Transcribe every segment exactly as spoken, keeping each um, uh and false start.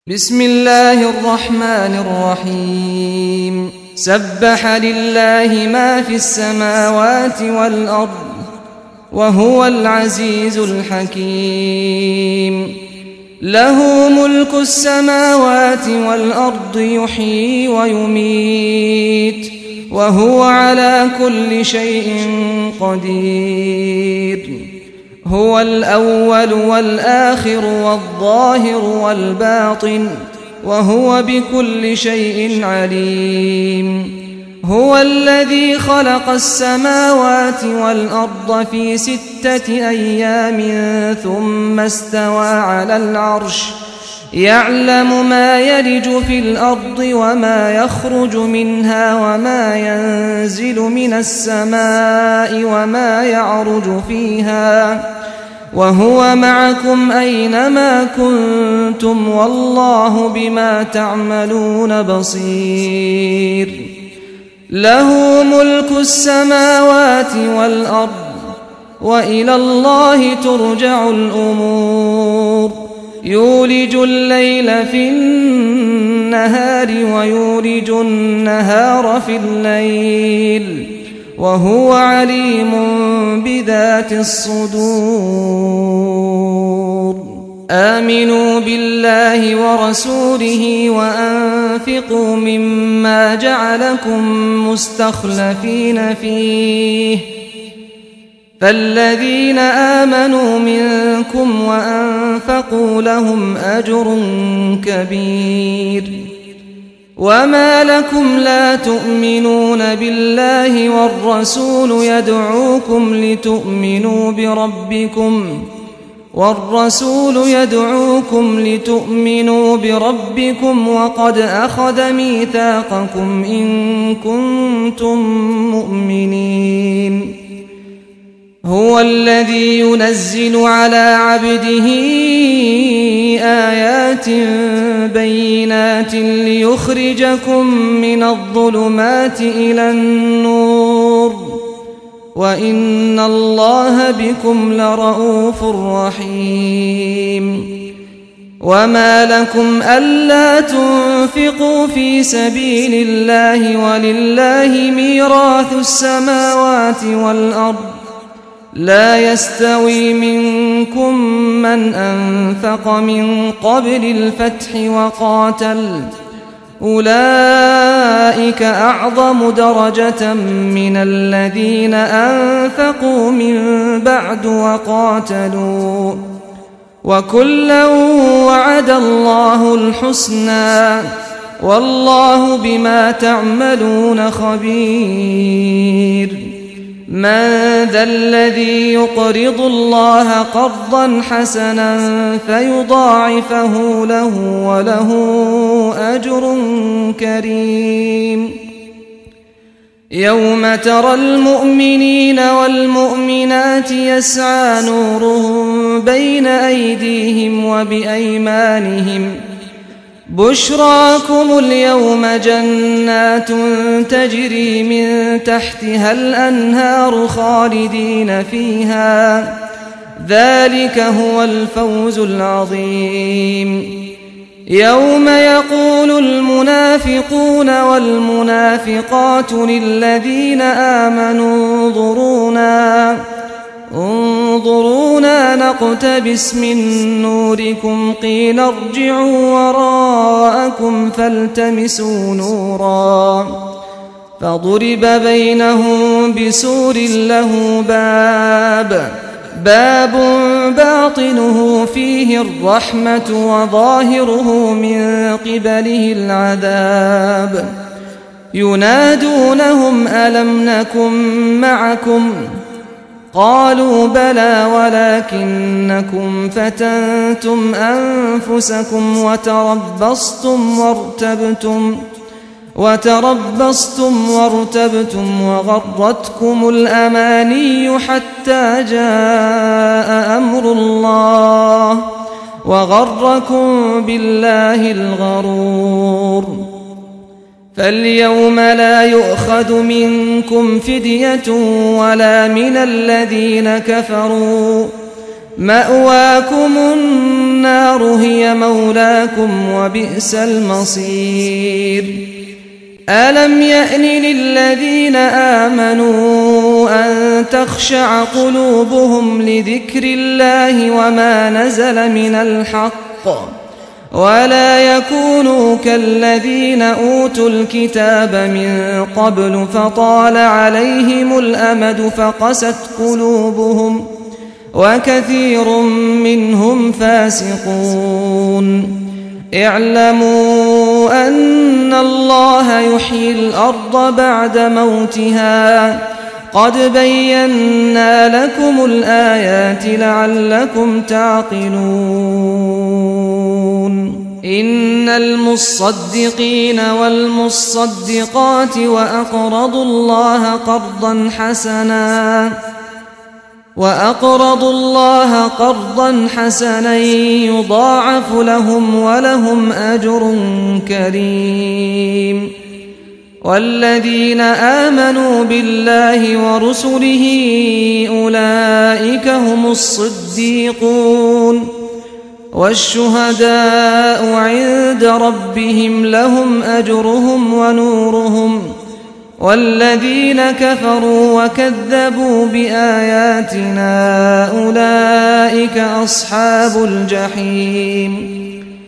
بسم الله الرحمن الرحيم سبح لله ما في السماوات والأرض وهو العزيز الحكيم له ملك السماوات والأرض يحيي ويميت وهو على كل شيء قدير هو الأول والآخر والظاهر والباطن وهو بكل شيء عليم هو الذي خلق السماوات والأرض في ستة أيام ثم استوى على العرش يعلم ما يلج في الأرض وما يخرج منها وما ينزل من السماء وما يعرج فيها وهو معكم أينما كنتم والله بما تعملون بصير له ملك السماوات والأرض وإلى الله ترجع الأمور يولج الليل في النهار ويولج النهار في الليل وهو عليم بذات الصدور آمنوا بالله ورسوله وأنفقوا مما جعلكم مستخلفين فيه فالذين آمنوا منكم وأنفقوا لهم أجر كبير وما لكم لا تؤمنون بالله والرسول يدعوكم لتؤمنوا بربكم والرسول يدعوكم لتؤمنوا بربكم وقد أخذ ميثاقكم إن كنتم مؤمنين هو الذي ينزل على عبده آيات بينات ليخرجكم من الظلمات إلى النور وإن الله بكم لرؤوف رحيم وما لكم ألا تنفقوا في سبيل الله ولله ميراث السماوات والأرض لا يستوي منكم من أنفق من قبل الفتح وقاتل أولئك أعظم درجة من الذين أنفقوا من بعد وقاتلوا وكلا وعد الله الحسنى والله بما تعملون خبير من ذا الذي يقرض الله قرضا حسنا فيضاعفه له وله أجر كريم يوم ترى المؤمنين والمؤمنات يسعى نورهم بين أيديهم وبأيمانهم بشراكم اليوم جنات تجري من تحتها الأنهار خالدين فيها ذلك هو الفوز العظيم يوم يقول المنافقون والمنافقات للذين آمنوا انظرونا انظرونا نقتبس من نوركم قيل ارجعوا وراءكم فالتمسوا نورا فضرب بينهم بسور له باب باب باطنه فيه الرحمة وظاهره من قبله العذاب ينادونهم ألم نكن معكم قالوا بلى ولكنكم فتنتم أنفسكم وتربصتم وارتبتم وتربصتم وارتبتم وغرتكم الأماني حتى جاء أمر الله وغركم بالله الغرور فاليوم لا يؤخذ منكم فدية ولا من الذين كفروا مأواكم النار هي مولاكم وبئس المصير. ألم يأن للذين آمنوا أن تخشع قلوبهم لذكر الله وما نزل من الحق ولا يكونوا كالذين أوتوا الكتاب من قبل فطال عليهم الأمد فقست قلوبهم وكثير منهم فاسقون. اعلموا أن الله يحيي الأرض بعد موتها قد بينا لكم الآيات لعلكم تعقلون. إن المصدقين والمصدقات وأقرضوا الله قرضا حسنا وأقرضوا الله قرضا حسنا يضاعف لهم ولهم أجر كريم. والذين آمنوا بالله ورسله أولئك هم الصديقون والشهداء عند ربهم لهم أجرهم ونورهم. والذين كفروا وكذبوا بآياتنا أولئك أصحاب الجحيم.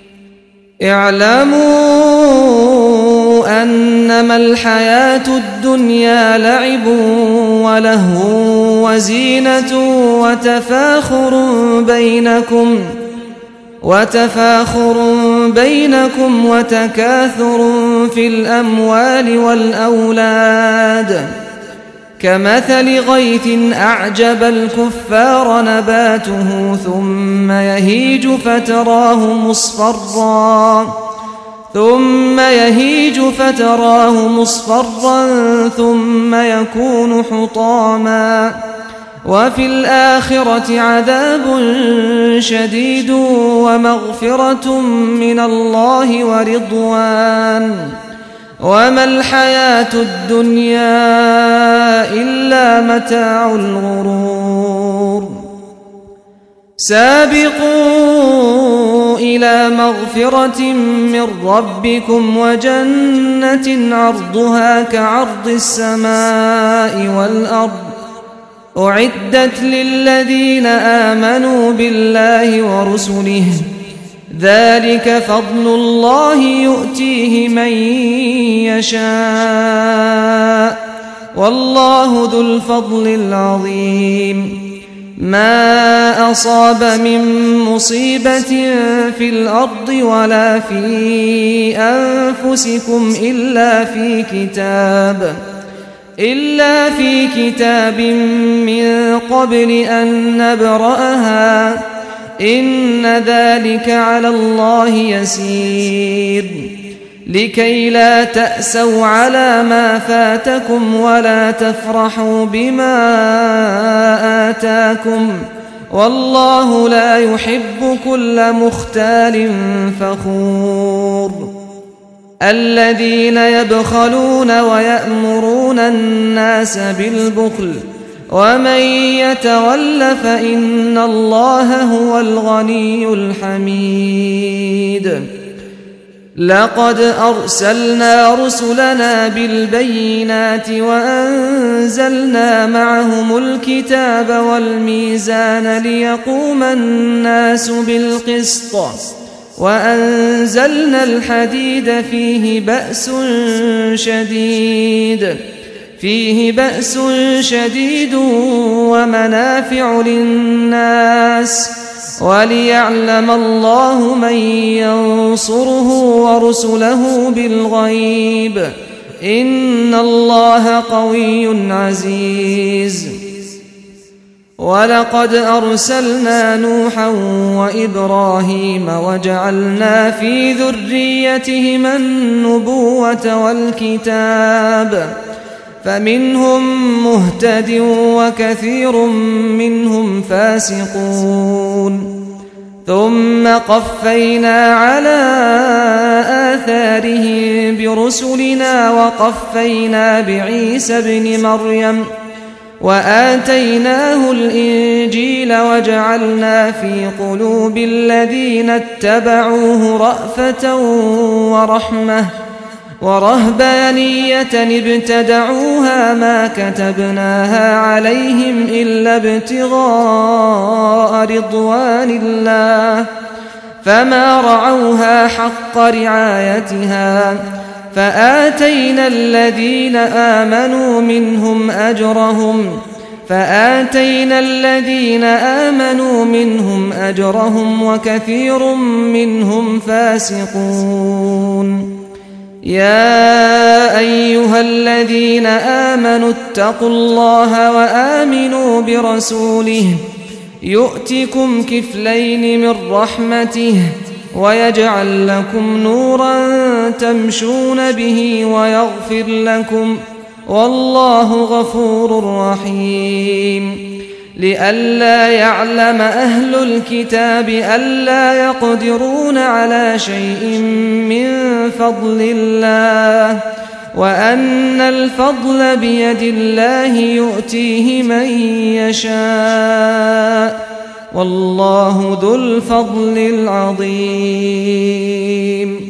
اعلموا أنما الحياة الدنيا لعب ولهو وزينة وتفاخر بينكم وتفاخر بينكم وتكاثر في الأموال والأولاد كمثل غيث أعجب الكفار نباته ثم يهيج فتراه مصفرا ثم يهيج فتراه مصفرا ثم يكون حطاما وفي الآخرة عذاب شديد ومغفرة من الله ورضوان وما الحياة الدنيا إلا متاع الغرور. سابقوا إلى مغفرة من ربكم وجنة عرضها كعرض السماء والأرض أعدت للذين آمنوا بالله ورسله ذلك فضل الله يؤتيه من يشاء والله ذو الفضل العظيم. ما أصاب من مصيبة في الأرض ولا في أنفسكم إلا في كتاب إلا في كتاب من قبل أن نبرأها إن ذلك على الله يسير. لكي لا تأسوا على ما فاتكم ولا تفرحوا بما آتاكم والله لا يحب كل مختال فخور. الذين يبخلون ويأمرون الناس بالبخل ومن يتول فإن الله هو الغني الحميد. لقد أرسلنا رسلنا بالبينات وأنزلنا معهم الكتاب والميزان ليقوم الناس بالقسط وأنزلنا الحديد فيه بأس شديد فيه بأس شديد ومنافع للناس وليعلم الله من ينصره ورسله بالغيب إن الله قوي عزيز. ولقد أرسلنا نوحا وإبراهيم وجعلنا في ذريتهما النبوة والكتاب فمنهم مهتد وكثير منهم فاسقون. ثم قفينا على آثارهم برسلنا وقفينا بعيسى ابن مريم وآتيناه الإنجيل وجعلنا في قلوب الذين اتبعوه رأفة ورحمة ورهبانية ابتدعوها ما كتبناها عليهم إلا ابتغاء رضوان الله فما رعوها حق رعايتها فآتينا الذين آمنوا منهم أجرهم فآتينا الذين آمنوا منهم أجرهم وكثير منهم فاسقون. يا أيها الذين آمنوا اتقوا الله وآمنوا برسوله يؤتكم كفلين من رحمته ويجعل لكم نورا تمشون به ويغفر لكم والله غفور رحيم. لئلا يعلم أهل الكتاب ألا يقدرون على شيء من فضل الله وأن الفضل بيد الله يؤتيه من يشاء والله ذو الفضل العظيم.